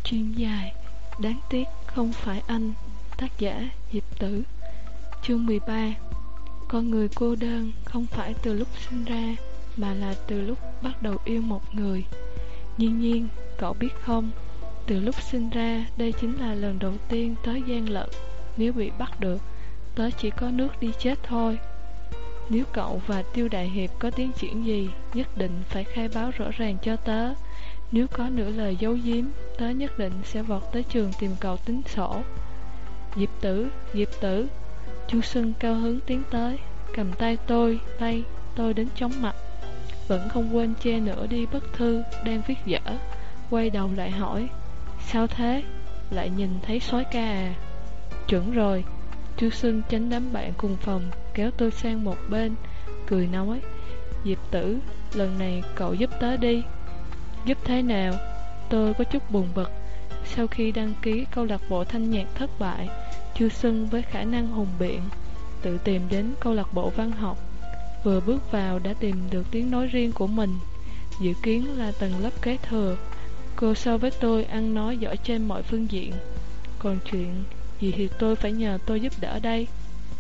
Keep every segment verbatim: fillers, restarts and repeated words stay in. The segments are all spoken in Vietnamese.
Chuyên dài, đáng tiếc không phải anh. Tác giả Diệp Tử. Chương mười ba. Con người cô đơn không phải từ lúc sinh ra, mà là từ lúc bắt đầu yêu một người. Nhiên nhiên, cậu biết không, từ lúc sinh ra, đây chính là lần đầu tiên tớ gian lận. Nếu bị bắt được, tớ chỉ có nước đi chết thôi. Nếu cậu và Tiêu Đại Hiệp có tiến triển gì, nhất định phải khai báo rõ ràng cho tớ. Nếu có nửa lời giấu giếm, tớ nhất định sẽ vọt tới trường tìm cậu tính sổ. Diệp Tử, Diệp Tử. Chu Xuân cao hứng tiến tới, cầm tay tôi, tay tôi đến chóng mặt. Vẫn không quên che nửa đi bức thư đang viết dở. Quay đầu lại hỏi, sao thế? Lại nhìn thấy sói ca à? Chuẩn rồi. Chu Xuân tránh đám bạn cùng phòng, kéo tôi sang một bên, cười nói, Diệp Tử, lần này cậu giúp tớ đi. Giúp thế nào? Tôi có chút buồn bực. Sau khi đăng ký câu lạc bộ thanh nhạc thất bại, Chu Xuân với khả năng hùng biện tự tìm đến câu lạc bộ văn học. Vừa bước vào đã tìm được tiếng nói riêng của mình, dự kiến là tầng lớp kế thừa. Cô so với tôi ăn nói giỏi trên mọi phương diện, còn chuyện gì thì tôi phải nhờ tôi giúp đỡ đây.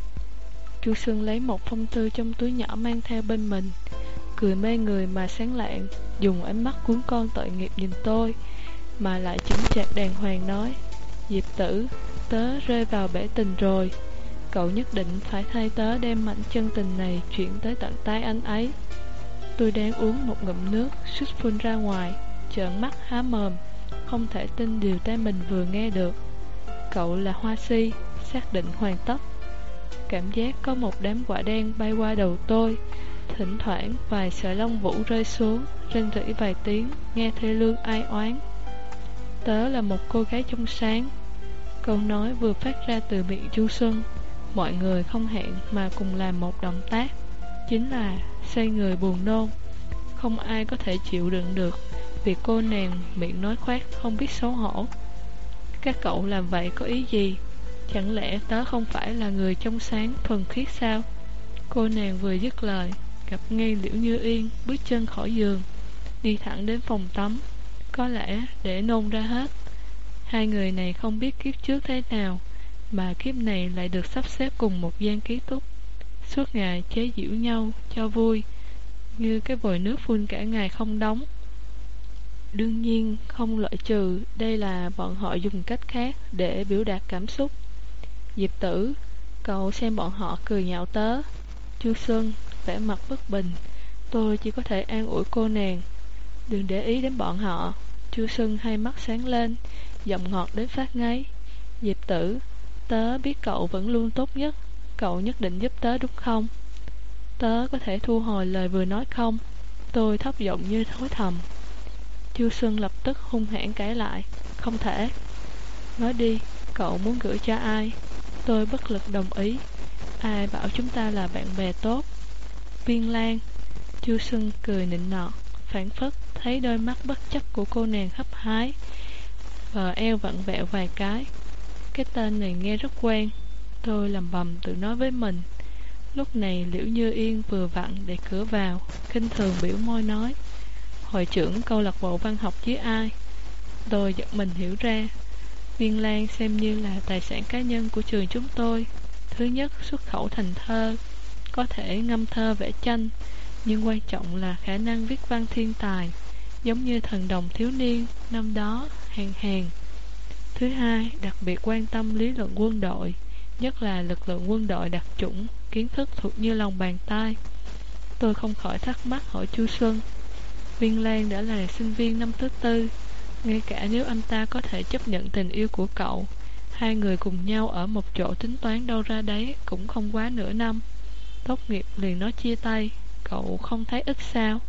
Chu Xuân lấy một phong thư trong túi nhỏ mang theo bên mình, cười mê người mà sáng lạng, dùng ánh mắt cuốn con tội nghiệp nhìn tôi, mà lại chững chạc đàng hoàng nói, Diệp Tử, tớ rơi vào bể tình rồi. Cậu nhất định phải thay tớ đem mảnh chân tình này chuyển tới tận tay anh ấy. Tôi đang uống một ngụm nước, suýt phun ra ngoài, trợn mắt há mồm, không thể tin điều tai mình vừa nghe được. Cậu là Hoa Si, xác định hoàn tất. Cảm giác có một đám quả đen bay qua đầu tôi, thỉnh thoảng vài sợi lông vũ rơi xuống, rên rỉ vài tiếng, nghe thê lương ai oán. Tớ là một cô gái trong sáng. Câu nói vừa phát ra từ miệng Chu Xuân. Mọi người không hẹn mà cùng làm một động tác, chính là xoay người buồn nôn. Không ai có thể chịu đựng được việc cô nàng miệng nói khoác không biết xấu hổ. Các cậu làm vậy có ý gì? Chẳng lẽ tớ không phải là người trong sáng thuần khiết sao? Cô nàng vừa dứt lời, gặp ngay Liễu Như Yên bước chân khỏi giường, đi thẳng đến phòng tắm, có lẽ để nôn ra hết. Hai người này không biết kiếp trước thế nào, mà kiếp này lại được sắp xếp cùng một gian ký túc, suốt ngày chế giễu nhau cho vui, như cái vòi nước phun cả ngày không đóng. Đương nhiên không loại trừ đây là bọn họ dùng cách khác để biểu đạt cảm xúc. Diệp Tử, cậu xem bọn họ cười nhạo tớ. Chu Xuân vẻ mặt bất bình. Tôi chỉ có thể an ủi cô nàng, đừng để ý đến bọn họ. Chu Xuân hai mắt sáng lên, giọng ngọt đến phát ngấy. Diệp Tử, tớ biết cậu vẫn luôn tốt nhất, cậu nhất định giúp tớ đúng không? Tớ có thể thu hồi lời vừa nói không? Tôi thấp giọng như thối thầm. Chu Xuân lập tức hung hãn cãi lại, không thể. Nói đi, cậu muốn gửi cho ai? Tôi bất lực đồng ý. Ai bảo chúng ta là bạn bè tốt? Viên Lan. Chu Xuân cười nịnh nọt, phảng phất thấy đôi mắt bất chấp của cô nàng hấp hái, vờ eo vặn vẹo vài cái. Cái tên này nghe rất quen. Tôi lầm bầm tự nói với mình. Lúc này Liễu Như Yên vừa vặn để cửa vào, khinh thường biểu môi nói, hội trưởng câu lạc bộ văn học với ai? Tôi giật mình hiểu ra, Viên Lan xem như là tài sản cá nhân của trường chúng tôi. Thứ nhất, xuất khẩu thành thơ, có thể ngâm thơ vẽ tranh, nhưng quan trọng là khả năng viết văn thiên tài, giống như thần đồng thiếu niên năm đó hàng hàng. Thứ hai, đặc biệt quan tâm lý luận quân đội, nhất là lực lượng quân đội đặc chủng, kiến thức thuộc như lòng bàn tay. Tôi không khỏi thắc mắc hỏi Chu Xuân, Viên Lan đã là sinh viên năm thứ tư, ngay cả nếu anh ta có thể chấp nhận tình yêu của cậu, hai người cùng nhau ở một chỗ tính toán đâu ra đấy cũng không quá nửa năm. Tốt nghiệp liền nói chia tay, cậu không thấy ít sao?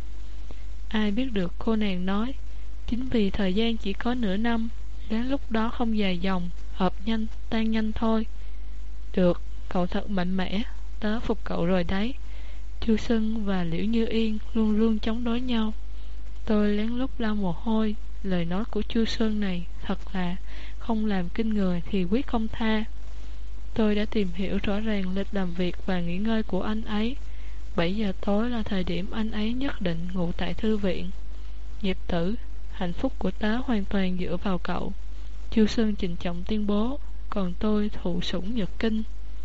Ai biết được, cô nàng nói, chính vì thời gian chỉ có nửa năm, đến lúc đó không dài dòng, hợp nhanh, tan nhanh thôi. Được, cậu thật mạnh mẽ, tớ phục cậu rồi đấy. Chu Xuân và Liễu Như Yên luôn luôn chống đối nhau. Tôi lén lút lau mồ hôi. Lời nói của Chu Xuân này thật là không làm kinh người thì quyết không tha. Tôi đã tìm hiểu rõ ràng lịch làm việc và nghỉ ngơi của anh ấy. Bảy giờ tối là thời điểm anh ấy nhất định ngủ tại thư viện. Diệp Tử, hạnh phúc của tớ hoàn toàn dựa vào cậu. Chu Sơn trịnh trọng tuyên bố. Còn tôi thụ sủng nhược kinh.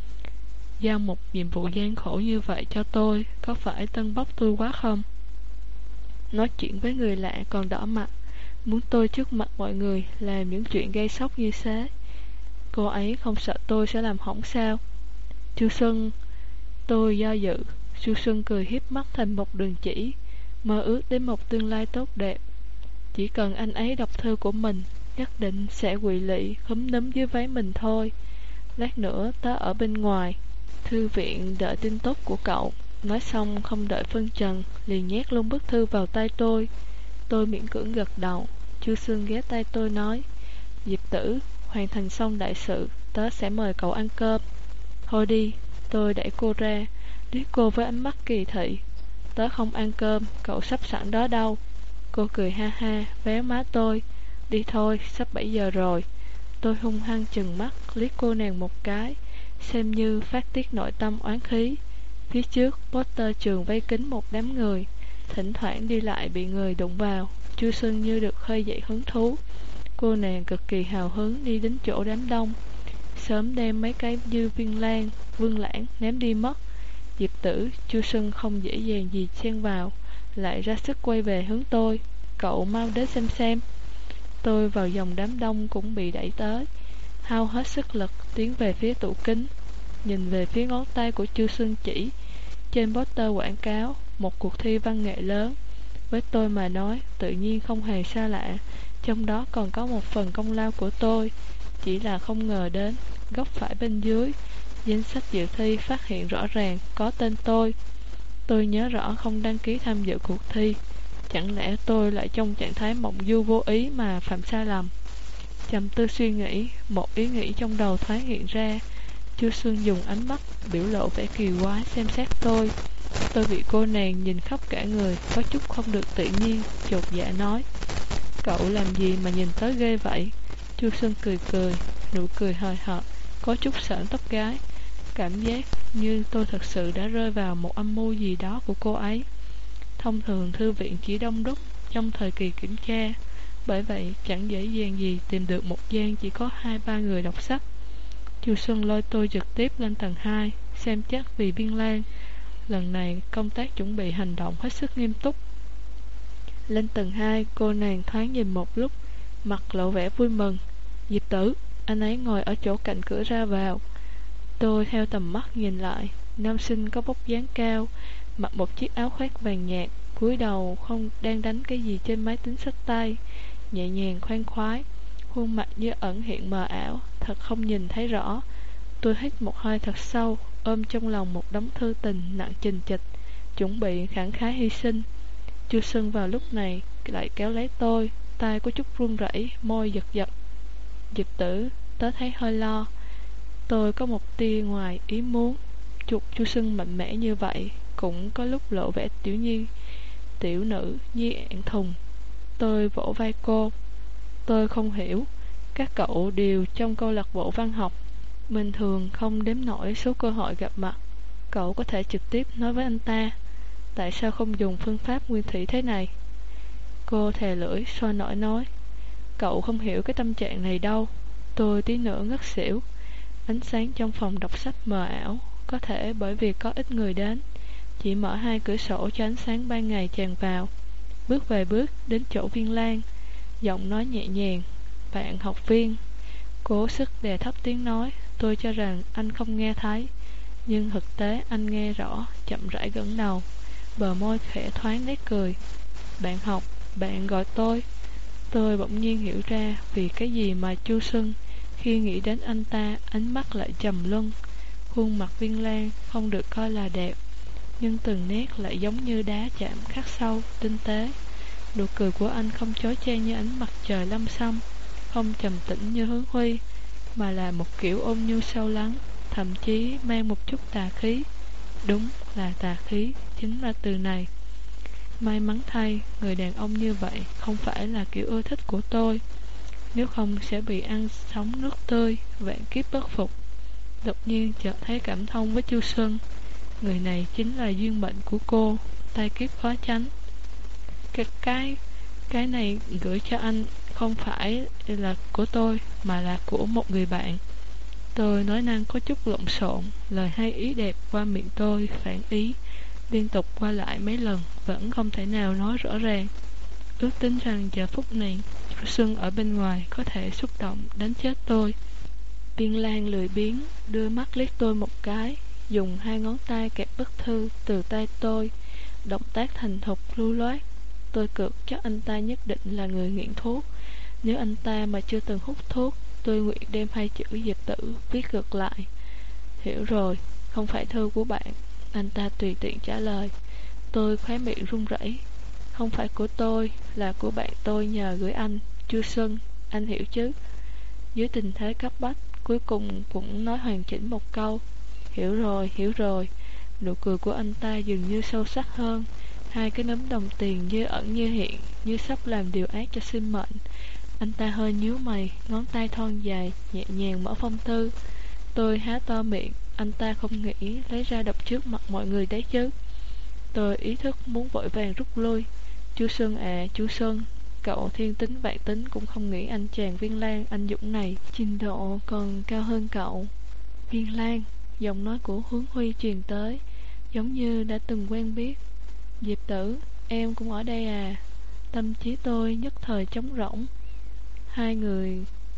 Giao một nhiệm vụ gian khổ như vậy cho tôi, có phải tân bốc tôi quá không? Nói chuyện với người lạ còn đỏ mặt, muốn tôi trước mặt mọi người làm những chuyện gây sốc như thế. Cô ấy không sợ tôi sẽ làm hỏng sao? Chu Xuân, tôi do dự. Chu Xuân cười hiếp mắt thành một đường chỉ, mơ ước đến một tương lai tốt đẹp. Chỉ cần anh ấy đọc thư của mình, nhất định sẽ quỵ lị khúm núm dưới váy mình thôi. Lát nữa tớ ở bên ngoài thư viện đợi tin tốt của cậu. Nói xong không đợi phân trần, liền nhét luôn bức thư vào tay tôi. Tôi miễn cưỡng gật đầu. Chu Xuân ghé tay tôi nói, Diệp Tử, hoàn thành xong đại sự, tớ sẽ mời cậu ăn cơm. Thôi đi. Tôi đẩy cô ra, liếc cô với ánh mắt kỳ thị. Tớ không ăn cơm, cậu sắp sẵn đó đâu. Cô cười ha ha, véo má tôi. Đi thôi, sắp bảy giờ rồi. Tôi hung hăng chừng mắt, liếc cô nàng một cái, xem như phát tiết nội tâm oán khí. Phía trước, poster trường vây kín một đám người, thỉnh thoảng đi lại bị người đụng vào. Chu Xuân như được khơi dậy hứng thú. Cô nàng cực kỳ hào hứng đi đến chỗ đám đông, sớm đem mấy cái dư viên lan, vương lãng ném đi mất. Diệp Tử, Chu Xuân không dễ dàng gì xen vào, lại ra sức quay về hướng tôi. Cậu mau đến xem xem. Tôi vào dòng đám đông cũng bị đẩy tới, hao hết sức lực tiến về phía tủ kính, nhìn về phía ngón tay của Chu Xuân chỉ. Trên poster quảng cáo một cuộc thi văn nghệ lớn. Với tôi mà nói, tự nhiên không hề xa lạ, trong đó còn có một phần công lao của tôi. Chỉ là không ngờ đến, góc phải bên dưới, danh sách dự thi phát hiện rõ ràng có tên tôi. Tôi nhớ rõ không đăng ký tham dự cuộc thi. Chẳng lẽ tôi lại trong trạng thái mộng du vô ý mà phạm sai lầm? Trầm tư suy nghĩ, một ý nghĩ trong đầu thoáng hiện ra. Chu Xuân dùng ánh mắt biểu lộ vẻ kỳ quái xem xét tôi. Tôi bị cô nàng nhìn khắp cả người, có chút không được tự nhiên, chột dạ nói, cậu làm gì mà nhìn tới ghê vậy? Chu Xuân cười cười, nụ cười hời hợt, có chút sởn tóc gái. Cảm giác như tôi thật sự đã rơi vào một âm mưu gì đó của cô ấy. Thông thường thư viện chỉ đông đúc trong thời kỳ kiểm tra, bởi vậy chẳng dễ dàng gì tìm được một gian chỉ có hai ba người đọc sách. Chu Xuân lôi tôi trực tiếp lên tầng hai, xem chắc vì Viên Lan. Lần này công tác chuẩn bị hành động hết sức nghiêm túc. Lên tầng hai, cô nàng thoáng nhìn một lúc, mặt lộ vẻ vui mừng. Diệp Tử, anh ấy ngồi ở chỗ cạnh cửa ra vào. Tôi theo tầm mắt nhìn lại, nam sinh có vóc dáng cao, mặc một chiếc áo khoác vàng nhạt, cúi đầu không đang đánh cái gì trên máy tính xách tay, nhẹ nhàng khoan khoái, khuôn mặt như ẩn hiện mờ ảo, thật không nhìn thấy rõ. Tôi hít một hơi thật sâu, ôm trong lòng một đống thư tình nặng chình chịch, chuẩn bị khẳng khái hy sinh. Chu Xuân vào lúc này lại kéo lấy tôi, tay có chút run rẩy, môi giật giật. Diệp Tử, tớ thấy hơi lo. Tôi có một tia ngoài ý muốn. Chuột Chu Xuân mạnh mẽ như vậy, cũng có lúc lộ vẻ tiểu nhi, tiểu nữ nhi ẹn thùng. Tôi vỗ vai cô. Tôi không hiểu, các cậu đều trong câu lạc bộ văn học, bình thường không đếm nổi số cơ hội gặp mặt. Cậu có thể trực tiếp nói với anh ta, tại sao không dùng phương pháp nguyên thủy thế này? Cô thè lưỡi sôi nổi nói, cậu không hiểu cái tâm trạng này đâu. Tôi tí nữa ngất xỉu. Ánh sáng trong phòng đọc sách mờ ảo, có thể bởi vì có ít người đến, chỉ mở hai cửa sổ cho ánh sáng ban ngày tràn vào. Bước về bước đến chỗ Viên Lan, giọng nói nhẹ nhàng, bạn học viên. Cố sức đè thấp tiếng nói. Tôi cho rằng anh không nghe thấy, nhưng thực tế anh nghe rõ, chậm rãi gật đầu, bờ môi khẽ thoáng nét cười. Bạn học, bạn gọi tôi. Tôi bỗng nhiên hiểu ra vì cái gì mà Chu Xuân khi nghĩ đến anh ta ánh mắt lại trầm luân. Khuôn mặt Viên Lan không được coi là đẹp, nhưng từng nét lại giống như đá chạm khắc sâu, tinh tế. Nụ cười của anh không chói chang như ánh mặt trời lâm xăm, không trầm tĩnh như Hướng Huy, mà là một kiểu ôn nhu sâu lắng, thậm chí mang một chút tà khí. Đúng là tà khí, chính là từ này. May mắn thay, người đàn ông như vậy không phải là kiểu ưa thích của tôi, nếu không sẽ bị ăn sống nước tươi, vạn kiếp bất phục. Đột nhiên chợt thấy cảm thông với Chu Xuân. Người này chính là duyên mệnh của cô, tai kiếp khó tránh. Cái, cái Cái này gửi cho anh không phải là của tôi, mà là của một người bạn. Tôi nói năng có chút lộn xộn, lời hay ý đẹp qua miệng tôi phản ý, liên tục qua lại mấy lần, vẫn không thể nào nói rõ ràng. Ước tính rằng giờ phút này, Xuân ở bên ngoài có thể xúc động đánh chết tôi. Viên Lan lười biếng, đưa mắt liếc tôi một cái, dùng hai ngón tay kẹp bức thư từ tay tôi, động tác thành thục lưu loát. Tôi cược chắc anh ta nhất định là người nghiện thuốc. Nếu anh ta mà chưa từng hút thuốc, tôi nguyện đem hai chữ Diệp Tử viết ngược lại. Hiểu rồi, không phải thư của bạn. Anh ta tùy tiện trả lời. Tôi khóe miệng run rẩy. Không phải của tôi, là của bạn tôi nhờ gửi anh, Chu Xuân, anh hiểu chứ? Dưới tình thế cấp bách, cuối cùng cũng nói hoàn chỉnh một câu. Hiểu rồi, hiểu rồi. Nụ cười của anh ta dường như sâu sắc hơn. Hai cái nấm đồng tiền như ẩn như hiện, như sắp làm điều ác cho sinh mệnh. Anh ta hơi nhíu mày, ngón tay thon dài, nhẹ nhàng mở phong thư. Tôi há to miệng, anh ta không nghĩ lấy ra đọc trước mặt mọi người đấy chứ. Tôi ý thức muốn vội vàng rút lui. Chú Xuân à, chú Xuân, cậu thiên tính vạn tính cũng không nghĩ anh chàng Viên Lan anh dũng này trình độ còn cao hơn cậu. Viên Lan, giọng nói của Hướng Huy truyền tới, giống như đã từng quen biết. Diệp Tử, em cũng ở đây à? Tâm trí tôi nhất thời trống rỗng. Hai người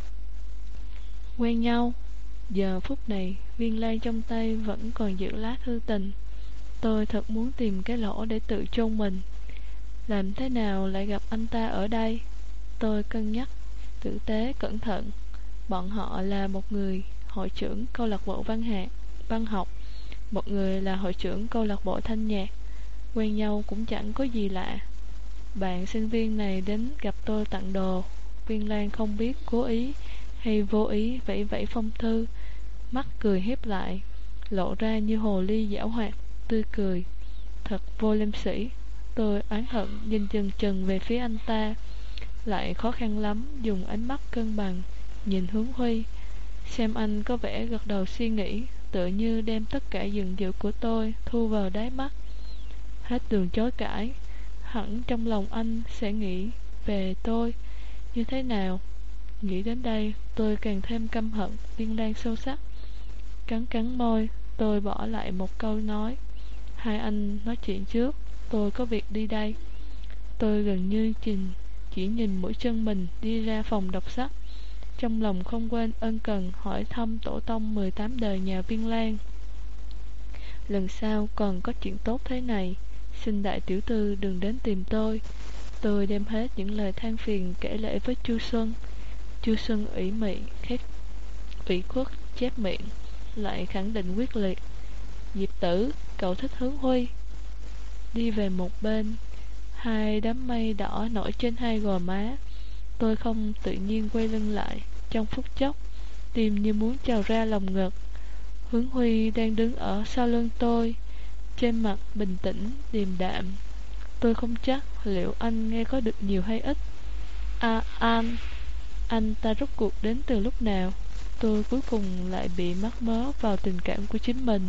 quen nhau. Giờ phút này, Viên Lan trong tay vẫn còn giữ lá thư tình. Tôi thật muốn tìm cái lỗ để tự chôn mình. Làm thế nào lại gặp anh ta ở đây? Tôi cân nhắc, tử tế, cẩn thận. Bọn họ là một người hội trưởng câu lạc bộ văn hạt, văn học, một người là hội trưởng câu lạc bộ thanh nhạc. Quen nhau cũng chẳng có gì lạ. Bạn sinh viên này đến gặp tôi tặng đồ. Viên Lan không biết cố ý hay vô ý vẫy vẫy phong thư, mắt cười hiếp lại, lộ ra như hồ ly giảo hoạt, tươi cười. Thật vô liêm sỉ. Tôi oán hận nhìn chừng chừng về phía anh ta, lại khó khăn lắm dùng ánh mắt cân bằng nhìn Hướng Huy, xem anh có vẻ gật đầu suy nghĩ, tựa như đem tất cả giận dữ của tôi thu vào đáy mắt. Hết đường chối cãi, hẳn trong lòng anh sẽ nghĩ về tôi như thế nào. Nghĩ đến đây, tôi càng thêm căm hận Viên Lan sâu sắc. Cắn cắn môi, tôi bỏ lại một câu nói: hai anh nói chuyện trước, tôi có việc đi đây. Tôi gần như chình, chỉ nhìn mũi chân mình đi ra phòng đọc sách, trong lòng không quên ân cần hỏi thăm tổ tông mười tám đời nhà Viên Lan. Lần sau còn có chuyện tốt thế này, xin đại tiểu thư đừng đến tìm tôi. Tôi đem hết những lời than phiền kể lể với Chu Xuân. Chu Xuân ủy mị, khét ủy khuất, chép miệng, lại khẳng định quyết liệt: Diệp Tử, cậu thích Hướng Huy. Đi về một bên, hai đám mây đỏ nổi trên hai gò má. Tôi không tự nhiên quay lưng lại. Trong phút chốc, tim như muốn trào ra lòng ngực. Hướng Huy đang đứng ở sau lưng tôi, trên mặt bình tĩnh, điềm đạm. Tôi không chắc liệu anh nghe có được nhiều hay ít. À, anh Anh ta rốt cuộc đến từ lúc nào? Tôi cuối cùng lại bị mắc mớ vào tình cảm của chính mình.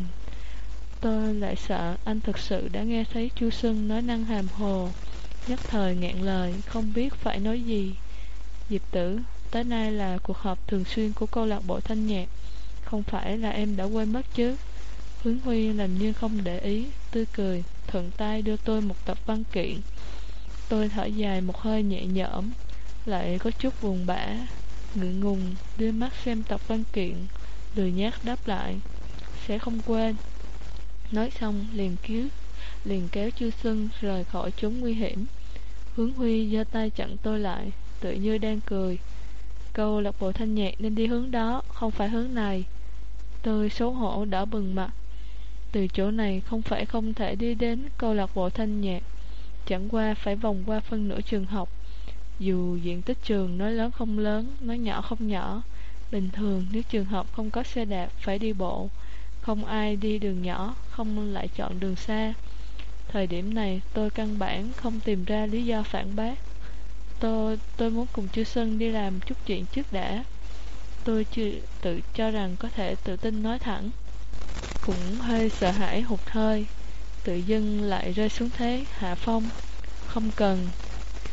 Tôi lại sợ anh thực sự đã nghe thấy Chu Xuân nói năng hàm hồ, nhất thời ngẹn lời, không biết phải nói gì. Diệp Tử, tới nay là cuộc họp thường xuyên của câu lạc bộ thanh nhạc, không phải là em đã quên mất chứ? Hướng Huy làm như không để ý, tươi cười, thuận tay đưa tôi một tập văn kiện. Tôi thở dài một hơi nhẹ nhõm, lại có chút buồn bã, ngượng ngùng đưa mắt xem tập văn kiện, lười nhác đáp lại: sẽ không quên. Nói xong liền cứu liền kéo Chu Xuân rời khỏi chốn nguy hiểm. Hướng Huy giơ tay chặn tôi lại, tự như đang cười: câu lạc bộ thanh nhạc nên đi hướng đó, không phải hướng này. Tôi xấu hổ đỏ bừng mặt. Từ chỗ này không phải không thể đi đến câu lạc bộ thanh nhạc, chẳng qua phải vòng qua phân nửa trường học. Dù diện tích trường nói lớn không lớn, nói nhỏ không nhỏ, bình thường nếu trường học không có xe đạp phải đi bộ, không ai đi đường nhỏ, không lại chọn đường xa. Thời điểm này tôi căn bản không tìm ra lý do phản bác. Tôi tôi muốn cùng Chu Xuân đi làm chút chuyện trước đã. Tôi chưa tự cho rằng có thể tự tin nói thẳng, cũng hơi sợ hãi hụt hơi, tự dưng lại rơi xuống thế hạ phong. Không cần.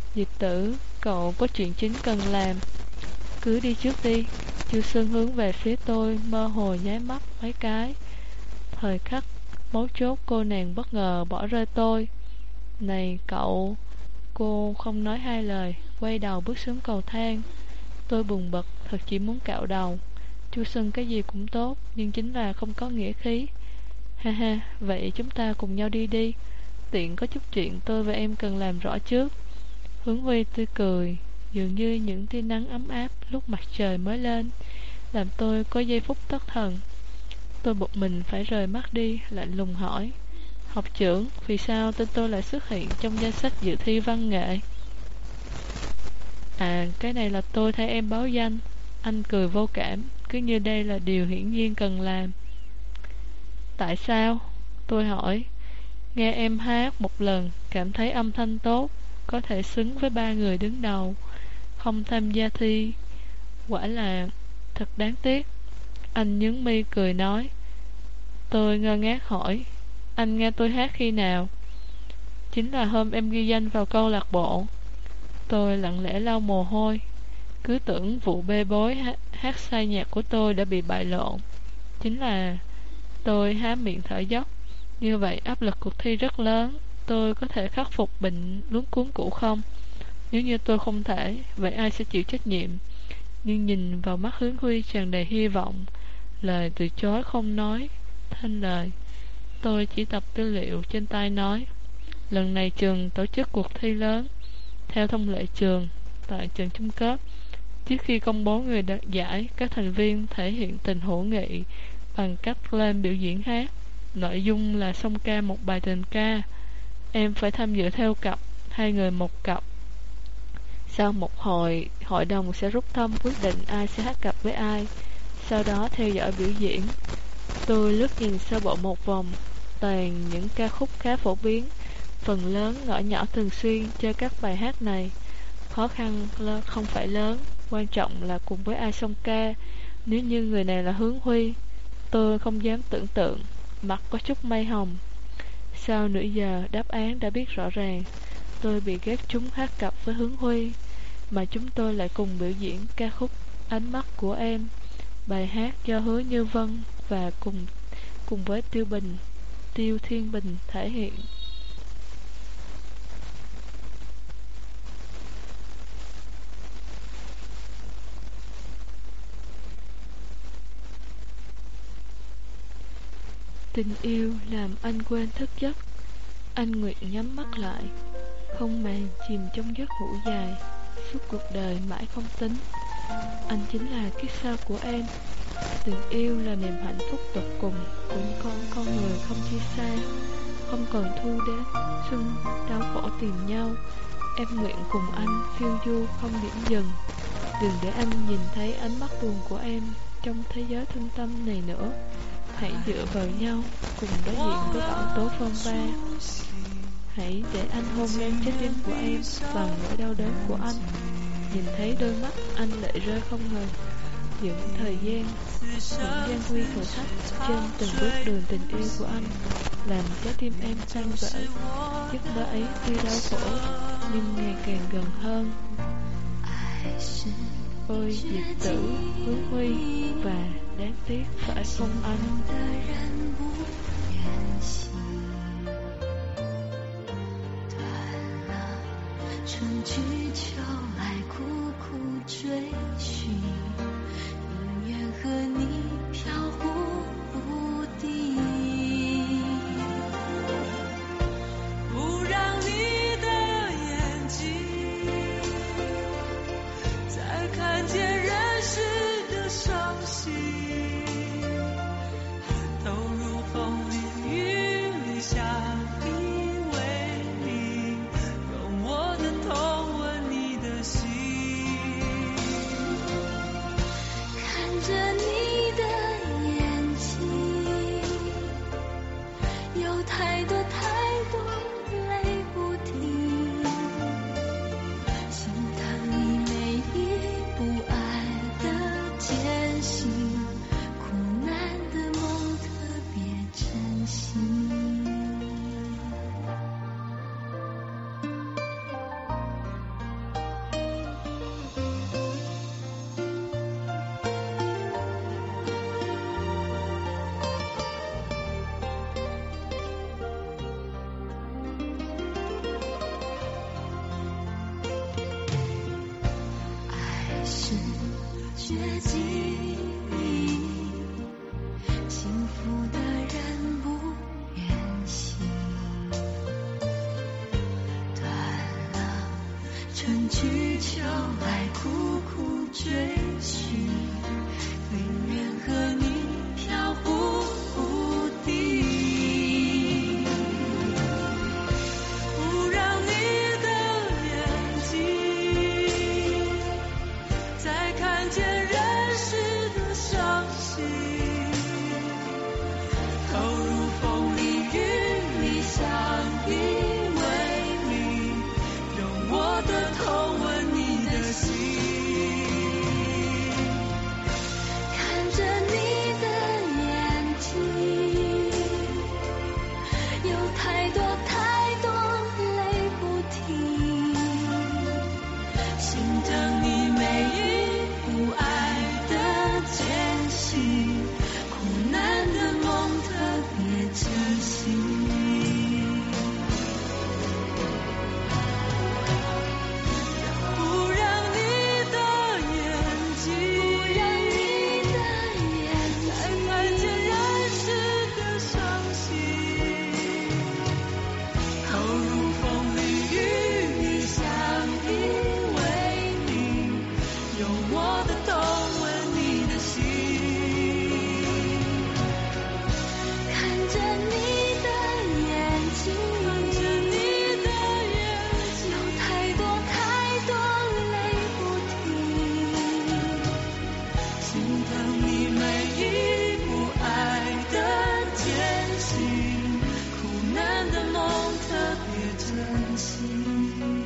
Diệp Tử, cậu có chuyện chính cần làm. Cứ đi trước đi. Chu Xuân hướng về phía tôi, mơ hồ nháy mắt mấy cái. Thời khắc mấu chốt cô nàng bất ngờ bỏ rơi tôi. Này cậu. Cô không nói hai lời, quay đầu bước xuống cầu thang. Tôi buồn bực, thật chỉ muốn cạo đầu. Chu Xuân cái gì cũng tốt, nhưng chính là không có nghĩa khí. Ha ha, vậy chúng ta cùng nhau đi đi. Tiện có chút chuyện tôi và em cần làm rõ trước. Hướng Huy tươi cười, dường như những tia nắng ấm áp lúc mặt trời mới lên, làm tôi có giây phút thất thần. Tôi buộc mình phải rời mắt đi, lạnh lùng hỏi: Học trưởng, vì sao tên tôi lại xuất hiện trong danh sách dự thi văn nghệ? À, cái này là tôi thay em báo danh. Anh cười vô cảm, cứ như đây là điều hiển nhiên cần làm. Tại sao? Tôi hỏi. Nghe em hát một lần, cảm thấy âm thanh tốt, có thể xứng với ba người đứng đầu. Không tham gia thi, quả là thật đáng tiếc. Anh nhướng mi cười nói. Tôi ngơ ngác hỏi: Anh nghe tôi hát khi nào? Chính là hôm em ghi danh vào câu lạc bộ. Tôi lặng lẽ lau mồ hôi, cứ tưởng vụ bê bối hát, hát sai nhạc của tôi đã bị bại lộ. Chính là tôi há miệng thở dốc. Như vậy áp lực cuộc thi rất lớn. Tôi có thể khắc phục bệnh luống cuống cũ không? Nếu như tôi không thể, vậy ai sẽ chịu trách nhiệm? Nhưng nhìn vào mắt Hướng Huy tràn đầy hy vọng, lời từ chối không nói thành lời. Tôi chỉ tập tư liệu trên tay nói: Lần này trường tổ chức cuộc thi lớn. Theo thông lệ trường, tại trường trung cấp, trước khi công bố người đạt giải, các thành viên thể hiện tình hữu nghị bằng cách lên biểu diễn hát. Nội dung là song ca một bài tình ca. Em phải tham dự theo cặp, hai người một cặp. Sau một hồi, hội đồng sẽ rút thăm quyết định ai sẽ hát cặp với ai, sau đó theo dõi biểu diễn. Tôi lướt nhìn sơ bộ một vòng, toàn những ca khúc khá phổ biến. Phần lớn ngõ nhỏ thường xuyên chơi các bài hát này. Khó khăn không phải lớn, quan trọng là cùng với ai song ca. Nếu như người này là Hướng Huy, tôi không dám tưởng tượng, mặt có chút mây hồng. Sau nửa giờ đáp án đã biết rõ ràng. Tôi bị ghép chúng hát cặp với Hướng Huy, mà chúng tôi lại cùng biểu diễn ca khúc Ánh mắt của em, bài hát do Hứa Như Vân và cùng cùng với Tiêu Bình, Tiêu Thiên Bình thể hiện. Tình yêu làm anh quên thức giấc. Anh nguyện nhắm mắt lại, không màng chìm trong giấc ngủ dài, suốt cuộc đời mãi không tính. Anh chính là kiếp sau của em. Tình yêu là niềm hạnh phúc tột cùng của con con người không chia xa. Không còn thu đến xuân đau khổ tìm nhau. Em nguyện cùng anh phiêu du không điểm dừng. Đừng để anh nhìn thấy ánh mắt buồn của em trong thế giới thương tâm này nữa. Hãy dựa vào nhau, cùng đối diện với bão tố phong ba. Hãy để anh hôn lên trái tim của em bằng nỗi đau đớn của anh. Nhìn thấy đôi mắt anh lệ rơi không ngừng. Những thời gian, những gian nguy thử thách trên từng bước đường tình yêu của anh làm trái tim em tan vỡ. Giấc mơ ấy tuy đau khổ nhưng ngày càng gần hơn. Ôi Diệp Tử, Hướng Huy và đáng tiếc phải không anh? 心疼你每一步爱。 觉记忆，幸福的人不愿醒，断了春去秋来苦苦追寻，宁愿和你飘忽不定，不让你的眼睛再看见人世的伤心，投入风里雨里相依为命，用我的头吻你的心，看着你的眼睛，有太多太多泪不停，心疼你每一不爱的艰辛，苦难的梦特别珍惜，不让你的眼睛再看见人世的伤心，投入风里雨里相依为命，用我的头吻你的心，看着你的眼睛，有太多太多泪不停，心疼你每一不爱的艰辛，苦难的梦特别珍惜。